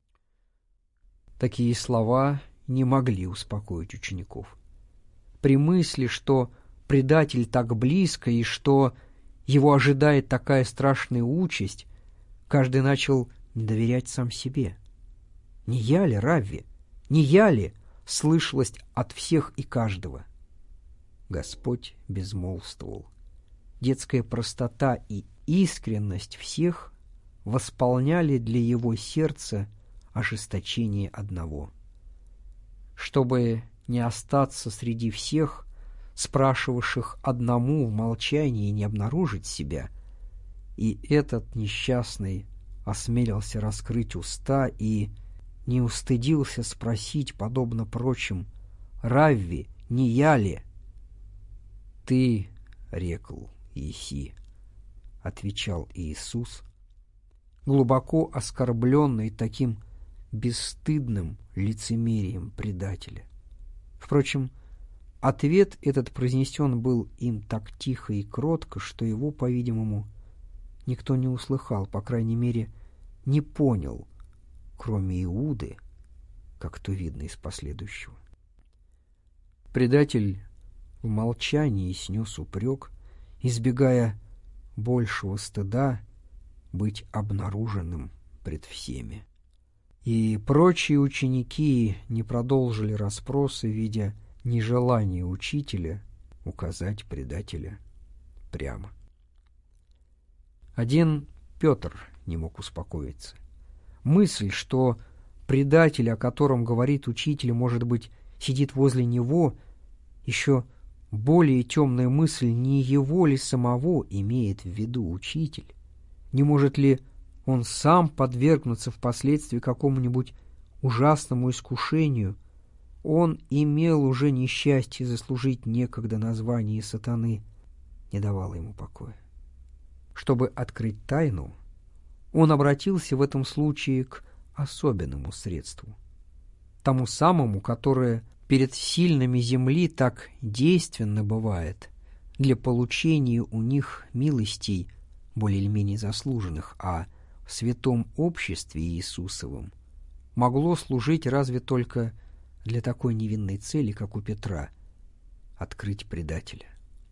Такие слова не могли успокоить учеников. При мысли, что предатель так близко и что его ожидает такая страшная участь, каждый начал не доверять сам себе. «Не я ли, Равви? Не я ли?» слышалось от всех и каждого. Господь безмолвствовал. Детская простота и искренность всех восполняли для его сердца ожесточение одного. Чтобы не остаться среди всех, спрашивавших одному в молчании, не обнаружить себя, и этот несчастный осмелился раскрыть уста и не устыдился спросить, подобно прочим: «Равви, не я ли?» «Ты, рекл, еси», — отвечал Иисус, глубоко оскорбленный таким бесстыдным лицемерием предателя. Впрочем, ответ этот произнесен был им так тихо и кротко, что его, по-видимому, никто не услыхал, по крайней мере, не понял, кроме Иуды, как то видно из последующего. Предатель в молчании снес упрек, избегая большего стыда быть обнаруженным пред всеми. И прочие ученики не продолжили расспросы, видя нежелание учителя указать предателя прямо. Один Петр не мог успокоиться. Мысль, что предатель, о котором говорит учитель, может быть, сидит возле него, еще более темная мысль, не его ли самого имеет в виду учитель? Не может ли он сам подвергнуться впоследствии какому-нибудь ужасному искушению? Он имел уже несчастье заслужить некогда название сатаны, не давало ему покоя. Чтобы открыть тайну, он обратился в этом случае к особенному средству, тому самому, которое перед сильными земли так действенно бывает для получения у них милостей более или менее заслуженных, а в святом обществе Иисусовом могло служить разве только для такой невинной цели, как у Петра — открыть предателя.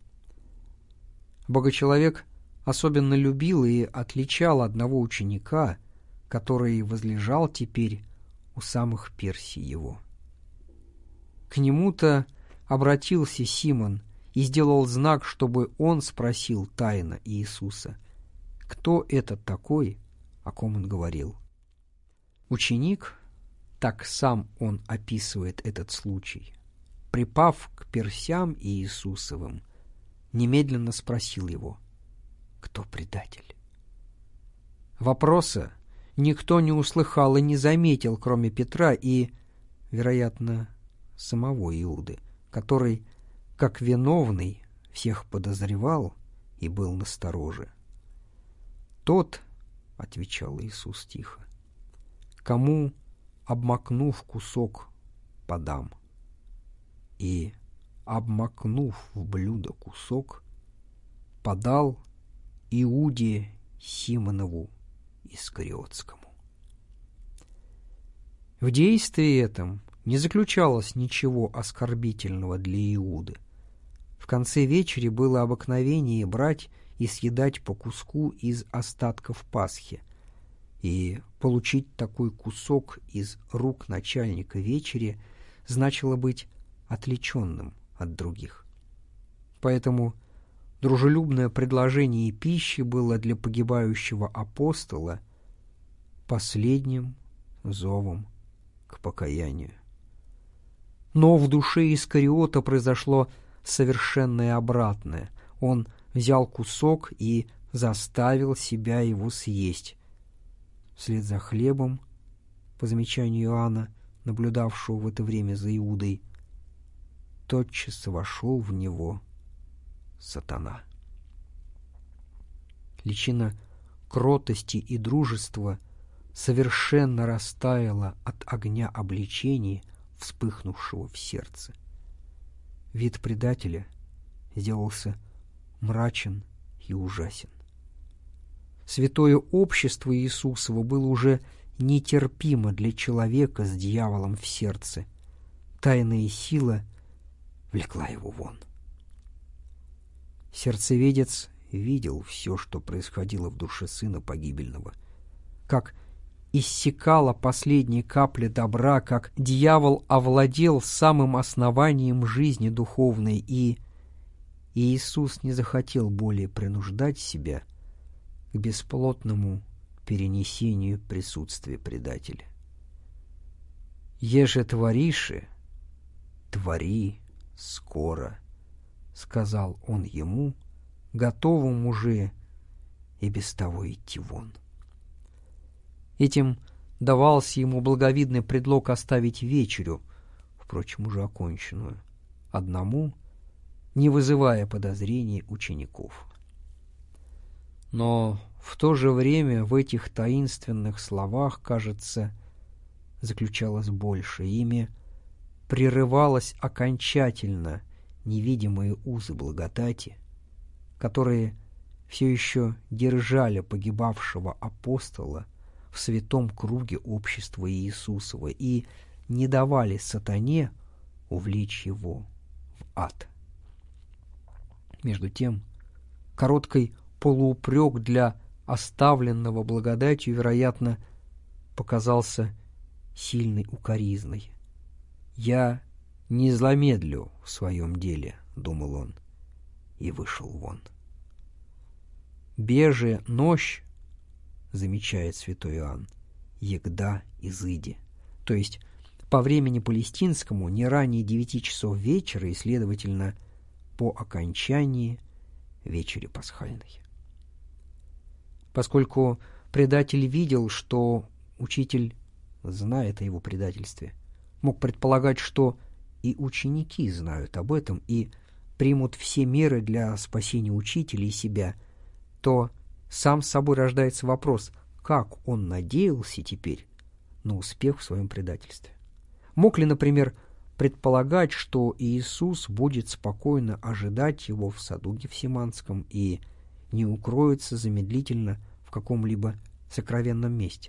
Богочеловек особенно любил и отличал одного ученика, который возлежал теперь у самых персий его. К нему-то обратился Симон и сделал знак, чтобы он спросил тайно Иисуса, кто этот такой, о ком он говорил. Ученик, так сам он описывает этот случай, припав к персям Иисусовым, немедленно спросил его: «Кто предатель?» Вопроса никто не услыхал и не заметил, кроме Петра и, вероятно, самого Иуды, который, как виновный, всех подозревал и был настороже. «Тот, — отвечал Иисус тихо, — кому, обмакнув кусок, подам, и, обмакнув в блюдо кусок, подал Иуде Симонову Искариотскому». В действии этом не заключалось ничего оскорбительного для Иуды. В конце вечери было обыкновение брать и съедать по куску из остатков Пасхи, и получить такой кусок из рук начальника вечери значило быть отличенным от других. Поэтому дружелюбное предложение пищи было для погибающего апостола последним зовом к покаянию. Но в душе Искариота произошло совершенное обратное. Он взял кусок и заставил себя его съесть. Вслед за хлебом, по замечанию Иоанна, наблюдавшего в это время за Иудой, тотчас вошел в него сатана. Личина кротости и дружества совершенно растаяла от огня обличения, вспыхнувшего в сердце. Вид предателя сделался мрачен и ужасен. Святое общество Иисусово было уже нетерпимо для человека с дьяволом в сердце. Тайная сила влекла его вон. Сердцеведец видел все, что происходило в душе сына погибельного, как иссякала последняя капля добра, как дьявол овладел самым основанием жизни духовной, и Иисус не захотел более принуждать себя к бесплотному перенесению присутствия предателя. «Еже твориши, твори скоро», — сказал он ему, готовым уже и без того идти вон. Этим давался ему благовидный предлог оставить вечерю, впрочем, уже оконченную, одному, не вызывая подозрений учеников. Но в то же время в этих таинственных словах, кажется, заключалось больше. Ими прерывалось окончательно невидимые узы благодати, которые все еще держали погибавшего апостола в святом круге общества Иисусова и не давали сатане увлечь его в ад. Между тем, короткий полуупрек для оставленного благодатью, вероятно, показался сильной укоризной. «Я не зломедлю в своем деле», — думал он, и вышел вон. «Беже нощь, — замечает святой Иоанн, — егда изыди», то есть по времени палестинскому не ранее девяти часов вечера и, следовательно, по окончании вечери пасхальной. Поскольку предатель видел, что учитель знает о его предательстве, мог предполагать, что и ученики знают об этом и примут все меры для спасения учителя и себя, то сам с собой рождается вопрос, как он надеялся теперь на успех в своем предательстве. Мог ли, например, предполагать, что Иисус будет спокойно ожидать его в саду Гефсиманском и не укроется замедлительно в каком-либо сокровенном месте?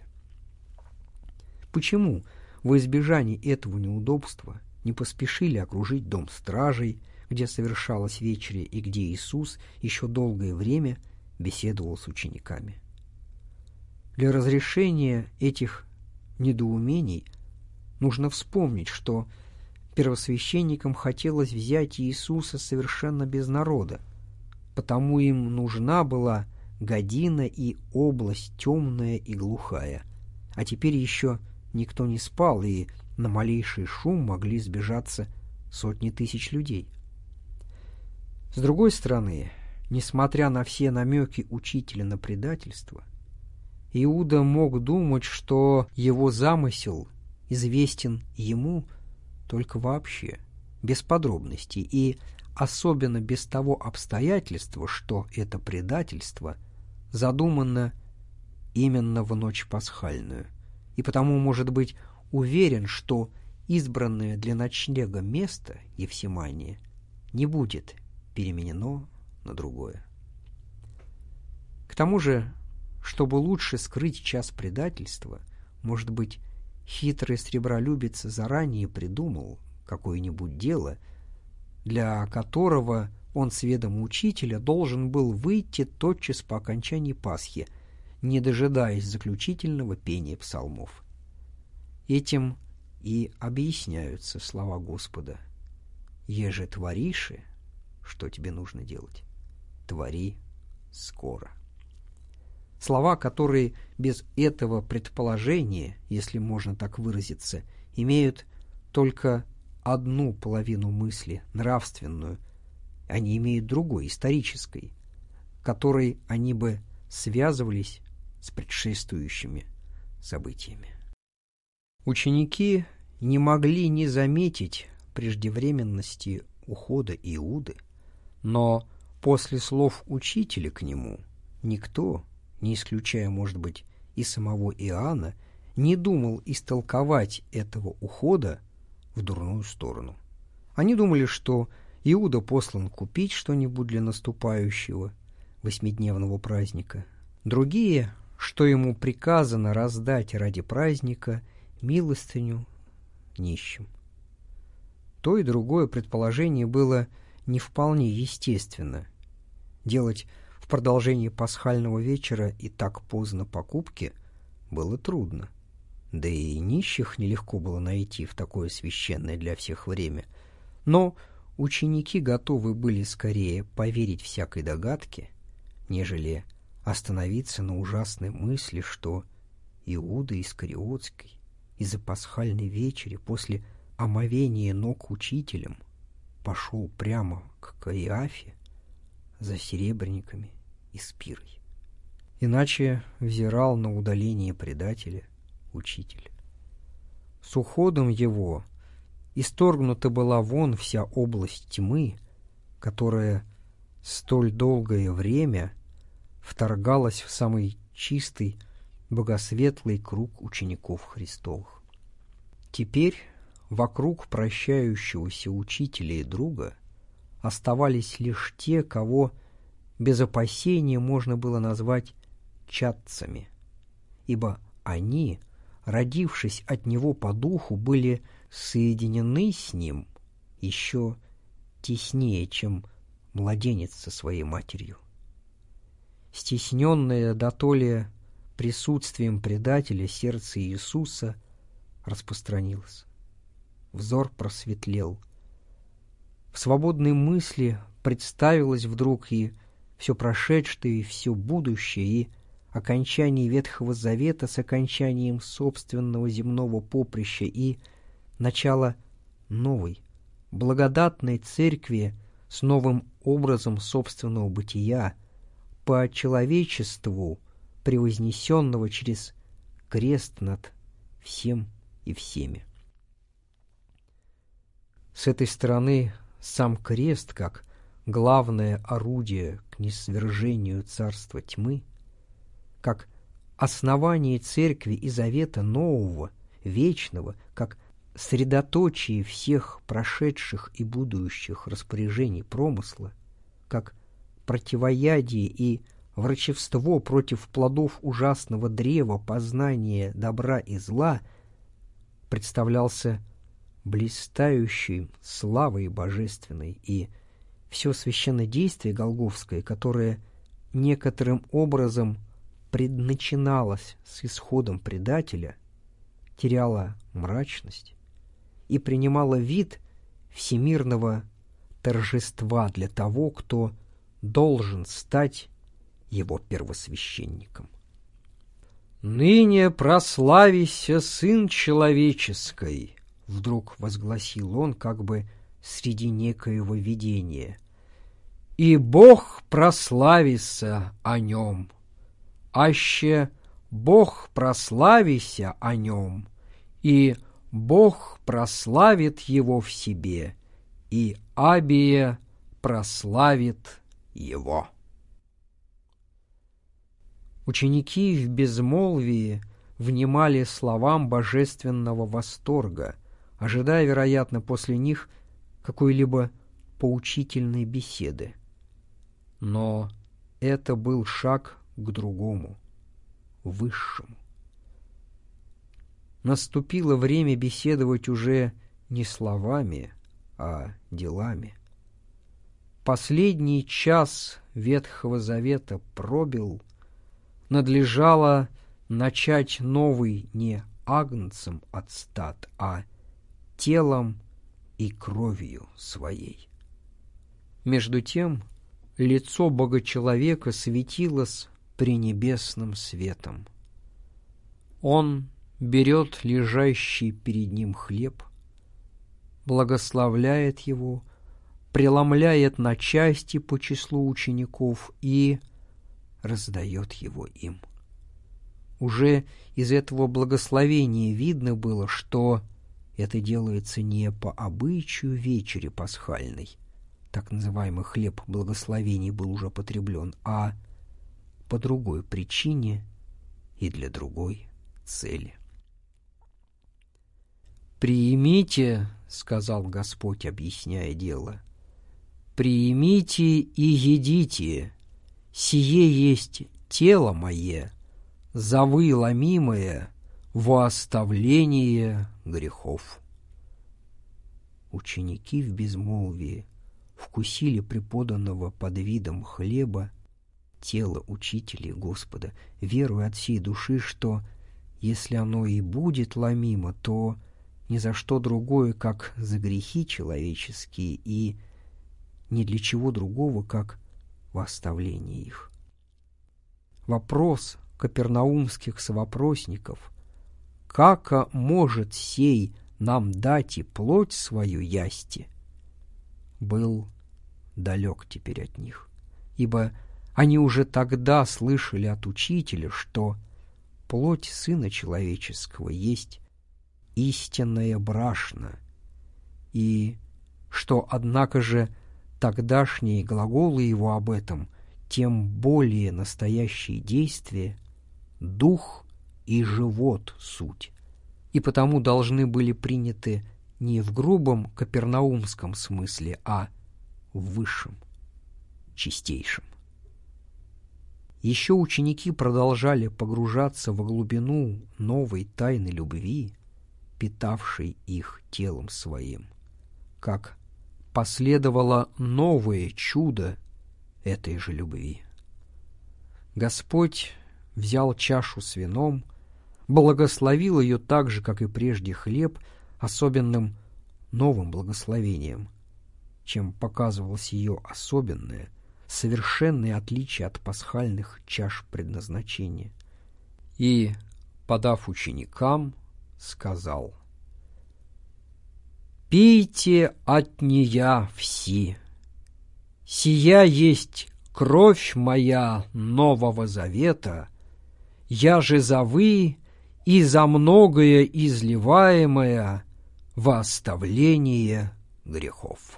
Почему во избежание этого неудобства не поспешили окружить дом стражей, где совершалась вечеря и где Иисус еще долгое время беседовал с учениками? Для разрешения этих недоумений нужно вспомнить, что первосвященникам хотелось взять Иисуса совершенно без народа, потому им нужна была година и область темная и глухая, а теперь еще никто не спал, и на малейший шум могли сбежаться сотни тысяч людей. С другой стороны, несмотря на все намеки учителя на предательство, Иуда мог думать, что его замысел известен ему только вообще, без подробностей, и особенно без того обстоятельства, что это предательство задумано именно в ночь пасхальную, и потому может быть уверен, что избранное для ночлега место Евсимания не будет переменено на другое. К тому же, чтобы лучше скрыть час предательства, может быть, хитрый сребролюбец заранее придумал какое-нибудь дело, для которого он с ведома учителя должен был выйти тотчас по окончании Пасхи, не дожидаясь заключительного пения псалмов. Этим и объясняются слова Господа: «Еже твориши, что тебе нужно делать? Твори скоро». Слова, которые без этого предположения, если можно так выразиться, имеют только одну половину мысли, нравственную, они имеют другой, исторической, которой они бы связывались с предшествующими событиями. Ученики не могли не заметить преждевременности ухода Иуды, но после слов учителя к нему никто не исключая, может быть, и самого Иоанна, не думал истолковать этого ухода в дурную сторону. Они думали, что Иуда послан купить что-нибудь для наступающего восьмидневного праздника. Другие, что ему приказано раздать ради праздника милостыню нищим. То и другое предположение было не вполне естественно. Делать в продолжении пасхального вечера и так поздно покупки было трудно. Да и нищих нелегко было найти в такое священное для всех время. Но ученики готовы были скорее поверить всякой догадке, нежели остановиться на ужасной мысли, что Иуда Искариотский из-за пасхальной вечери после омовения ног учителем пошел прямо к Каиафе за серебряниками и спирой. Иначе взирал на удаление предателя учитель. С уходом его исторгнута была вон вся область тьмы, которая столь долгое время вторгалась в самый чистый, богосветлый круг учеников Христовых. Теперь вокруг прощающегося учителя и друга оставались лишь те, кого без опасения можно было назвать чадцами, ибо они, родившись от него по духу, были соединены с ним еще теснее, чем младенец со своей матерью. Стесненное дотоле присутствием предателя, сердце Иисуса распространилось. Взор просветлел. В свободной мысли представилось вдруг и все прошедшее, и все будущее, и окончание Ветхого Завета с окончанием собственного земного поприща, и начало новой, благодатной церкви с новым образом собственного бытия, по человечеству, превознесенного через крест над всем и всеми. С этой стороны сам крест, как главное орудие к низвержению царства тьмы, как основание церкви и завета нового, вечного, как средоточие всех прошедших и будущих распоряжений промысла, как противоядие и врачевство против плодов ужасного древа познания добра и зла, представлялся блистающей славой божественной, и все священнодействие голгофское, которое некоторым образом предначиналось с исходом предателя, теряло мрачность и принимало вид всемирного торжества для того, кто должен стать его первосвященником. «Ныне прославися Сын Человеческий», — вдруг возгласил он как бы среди некоего видения, «и Бог прославится о нем, аще Бог прославися о нем, и Бог прославит его в себе, и Абия прославит его». Ученики в безмолвии внимали словам божественного восторга, ожидая, вероятно, после них какой-либо поучительной беседы. Но это был шаг к другому, высшему. Наступило время беседовать уже не словами, а делами. Последний час Ветхого Завета пробил, надлежало начать новый не агнцем от стад, а телом и кровью своей. Между тем лицо Бога-человека светилось пренебесным светом. Он берет лежащий перед ним хлеб, благословляет его, преломляет на части по числу учеников и раздает его им. Уже из этого благословения видно было, что это делается не по обычаю вечери пасхальной, так называемый хлеб благословений был уже потреблен, а по другой причине и для другой цели. «Приимите, — сказал Господь, объясняя дело, — приимите и едите, сие есть тело мое, за вы ломимое во оставление грехов». Ученики в безмолвии вкусили преподанного под видом хлеба тело учителя Господа, веруя от всей души, что если оно и будет ломимо, то ни за что другое, как за грехи человеческие, и ни для чего другого, как во оставление их. Вопрос капернаумских совопросников: «Как может сей нам дать и плоть свою ясти?» был далек теперь от них, ибо они уже тогда слышали от Учителя, что плоть Сына Человеческого есть истинная брашна, и что, однако же, тогдашние глаголы его об этом, тем более настоящие действия, дух и живот суть, и потому должны были приняты не в грубом капернаумском смысле, а в высшем, чистейшем. Еще ученики продолжали погружаться во глубину новой тайны любви, питавшей их телом своим, как последовало новое чудо этой же любви. Господь взял чашу с вином, благословил ее так же, как и прежде хлеб, особенным новым благословением, чем показывалось ее особенное, совершенное отличие от пасхальных чаш предназначения. И, подав ученикам, сказал: «Пейте от нея все, сия есть кровь моя нового завета, я же за вы и за многое изливаемое во оставление грехов».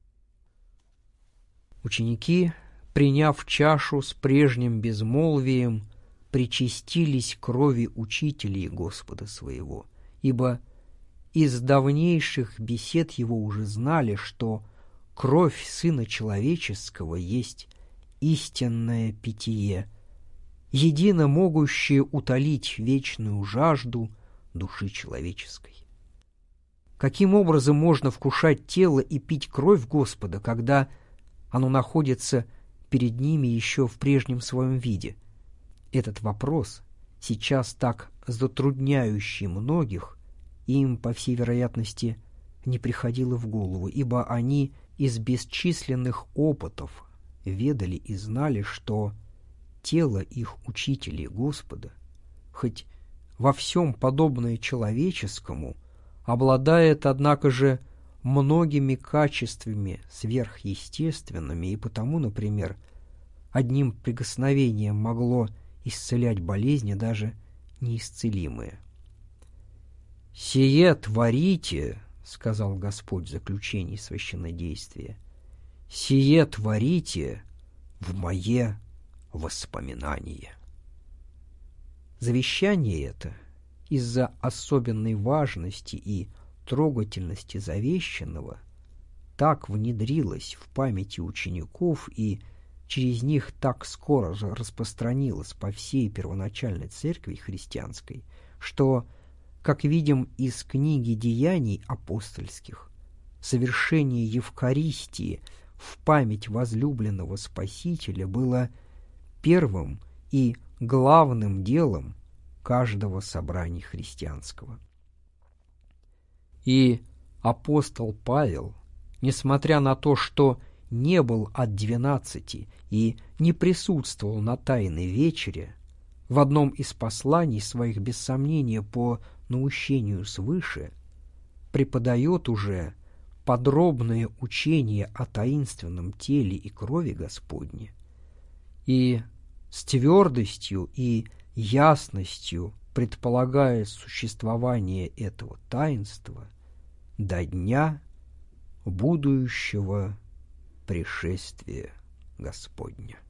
Ученики, приняв чашу с прежним безмолвием, причастились крови учителей Господа своего, ибо из давнейших бесед его уже знали, что кровь Сына Человеческого есть истинное питье, едино могущее утолить вечную жажду души человеческой. Каким образом можно вкушать тело и пить кровь Господа, когда оно находится перед ними еще в прежнем своем виде? Этот вопрос, сейчас так затрудняющий многих, им, по всей вероятности, не приходило в голову, ибо они из бесчисленных опытов ведали и знали, что тело их учителей Господа, хоть во всем подобное человеческому, обладает, однако же, многими качествами сверхъестественными, и потому, например, одним прикосновением могло исцелять болезни, даже неисцелимые. «Сие творите, — сказал Господь в заключении священнодействия, — сие творите в мое воспоминание». Завещание это из-за особенной важности и трогательности завещанного так внедрилось в памяти учеников и через них так скоро же распространилось по всей первоначальной церкви христианской, что, как видим из книги Деяний апостольских, совершение Евхаристии в память возлюбленного Спасителя было первым и главным делом каждого собрания христианского. И апостол Павел, несмотря на то, что не был от двенадцати и не присутствовал на Тайной вечере, в одном из посланий своих, без сомнения, по наущению свыше, преподает уже подробное учение о таинственном теле и крови Господне, и с твердостью и ясностью предполагая существование этого таинства до дня будущего пришествия Господня.